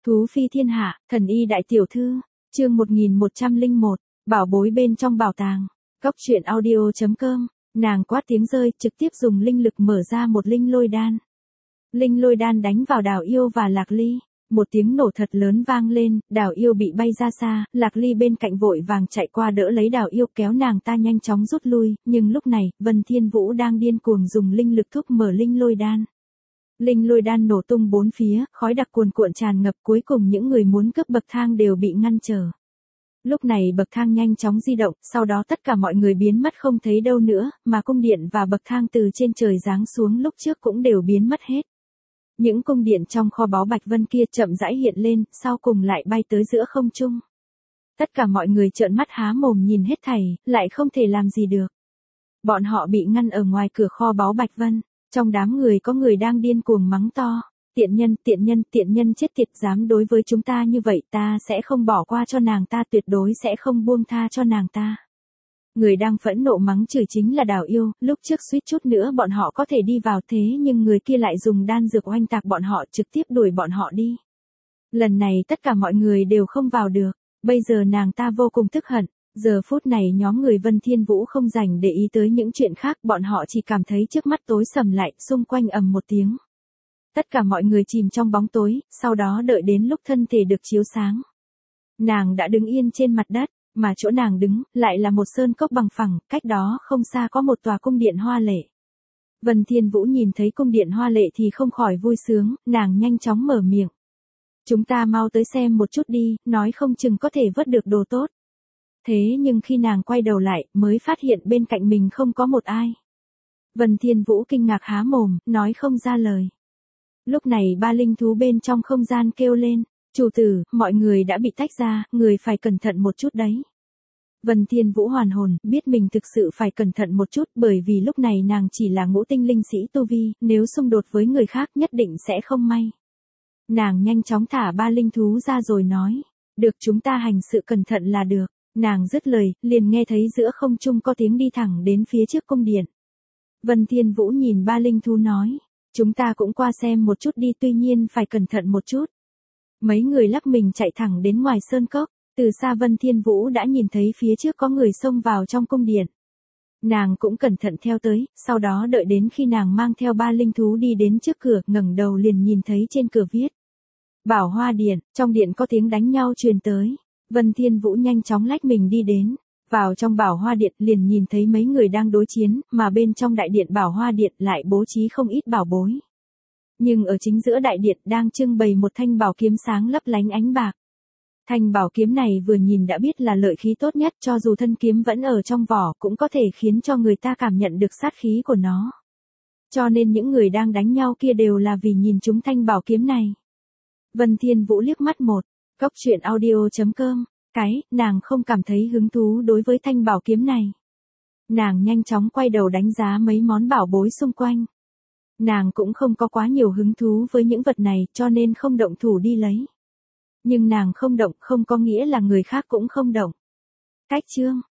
Thú phi thiên hạ, thần y đại tiểu thư, chương 1101, bảo bối bên trong bảo tàng. Góc truyện audio.com, nàng quát tiếng rơi, trực tiếp dùng linh lực mở ra một linh lôi đan. Linh lôi đan đánh vào Đào Yêu và Lạc Ly, một tiếng nổ thật lớn vang lên, Đào Yêu bị bay ra xa, Lạc Ly bên cạnh vội vàng chạy qua đỡ lấy Đào Yêu kéo nàng ta nhanh chóng rút lui, nhưng lúc này, Vân Thiên Vũ đang điên cuồng dùng linh lực thúc mở linh lôi đan. Linh lôi đan nổ tung bốn phía, khói đặc cuồn cuộn tràn ngập, cuối cùng những người muốn cướp bậc thang đều bị ngăn trở. Lúc này bậc thang nhanh chóng di động, sau đó tất cả mọi người biến mất không thấy đâu nữa, mà cung điện và bậc thang từ trên trời giáng xuống lúc trước cũng đều biến mất hết. Những cung điện trong kho báu Bạch Vân kia chậm rãi hiện lên, sau cùng lại bay tới giữa không trung. Tất cả mọi người trợn mắt há mồm nhìn hết thảy, lại không thể làm gì được. Bọn họ bị ngăn ở ngoài cửa kho báu Bạch Vân. Trong đám người có người đang điên cuồng mắng to, tiện nhân chết tiệt, dám đối với chúng ta như vậy, ta sẽ không bỏ qua cho nàng ta, tuyệt đối sẽ không buông tha cho nàng ta. Người đang phẫn nộ mắng chửi chính là Đào Yêu, lúc trước suýt chút nữa bọn họ có thể đi vào, thế nhưng người kia lại dùng đan dược oanh tạc bọn họ, trực tiếp đuổi bọn họ đi. Lần này tất cả mọi người đều không vào được, bây giờ nàng ta vô cùng tức hận. Giờ phút này nhóm người Vân Thiên Vũ không rảnh để ý tới những chuyện khác, bọn họ chỉ cảm thấy trước mắt tối sầm lại, xung quanh ầm một tiếng. Tất cả mọi người chìm trong bóng tối, sau đó đợi đến lúc thân thể được chiếu sáng. Nàng đã đứng yên trên mặt đất, mà chỗ nàng đứng, lại là một sơn cốc bằng phẳng, cách đó không xa có một tòa cung điện hoa lệ. Vân Thiên Vũ nhìn thấy cung điện hoa lệ thì không khỏi vui sướng, nàng nhanh chóng mở miệng. Chúng ta mau tới xem một chút đi, nói không chừng có thể vớt được đồ tốt. Thế nhưng khi nàng quay đầu lại, mới phát hiện bên cạnh mình không có một ai. Vân Thiên Vũ kinh ngạc há mồm, nói không ra lời. Lúc này ba linh thú bên trong không gian kêu lên, chủ tử, mọi người đã bị tách ra, người phải cẩn thận một chút đấy. Vân Thiên Vũ hoàn hồn, biết mình thực sự phải cẩn thận một chút, bởi vì lúc này nàng chỉ là ngũ tinh linh sĩ tu vi, nếu xung đột với người khác nhất định sẽ không may. Nàng nhanh chóng thả ba linh thú ra rồi nói, được, chúng ta hành sự cẩn thận là được. Nàng dứt lời, liền nghe thấy giữa không trung có tiếng đi thẳng đến phía trước cung điện. Vân Thiên Vũ nhìn ba linh thú nói, chúng ta cũng qua xem một chút đi, tuy nhiên phải cẩn thận một chút. Mấy người lắc mình chạy thẳng đến ngoài sơn cốc, từ xa Vân Thiên Vũ đã nhìn thấy phía trước có người xông vào trong cung điện. Nàng cũng cẩn thận theo tới, sau đó đợi đến khi nàng mang theo ba linh thú đi đến trước cửa, ngẩng đầu liền nhìn thấy trên cửa viết Bảo Hoa Điện, trong điện có tiếng đánh nhau truyền tới. Vân Thiên Vũ nhanh chóng lách mình đi đến, vào trong Bảo Hoa Điện liền nhìn thấy mấy người đang đối chiến, mà bên trong đại điện Bảo Hoa Điện lại bố trí không ít bảo bối. Nhưng ở chính giữa đại điện đang trưng bày một thanh bảo kiếm sáng lấp lánh ánh bạc. Thanh bảo kiếm này vừa nhìn đã biết là lợi khí tốt nhất, cho dù thân kiếm vẫn ở trong vỏ cũng có thể khiến cho người ta cảm nhận được sát khí của nó. Cho nên những người đang đánh nhau kia đều là vì nhìn chúng thanh bảo kiếm này. Vân Thiên Vũ liếc mắt một. Góc truyện audio.com, nàng không cảm thấy hứng thú đối với thanh bảo kiếm này. Nàng nhanh chóng quay đầu đánh giá mấy món bảo bối xung quanh. Nàng cũng không có quá nhiều hứng thú với những vật này cho nên không động thủ đi lấy. Nhưng nàng không động không có nghĩa là người khác cũng không động. Cách chương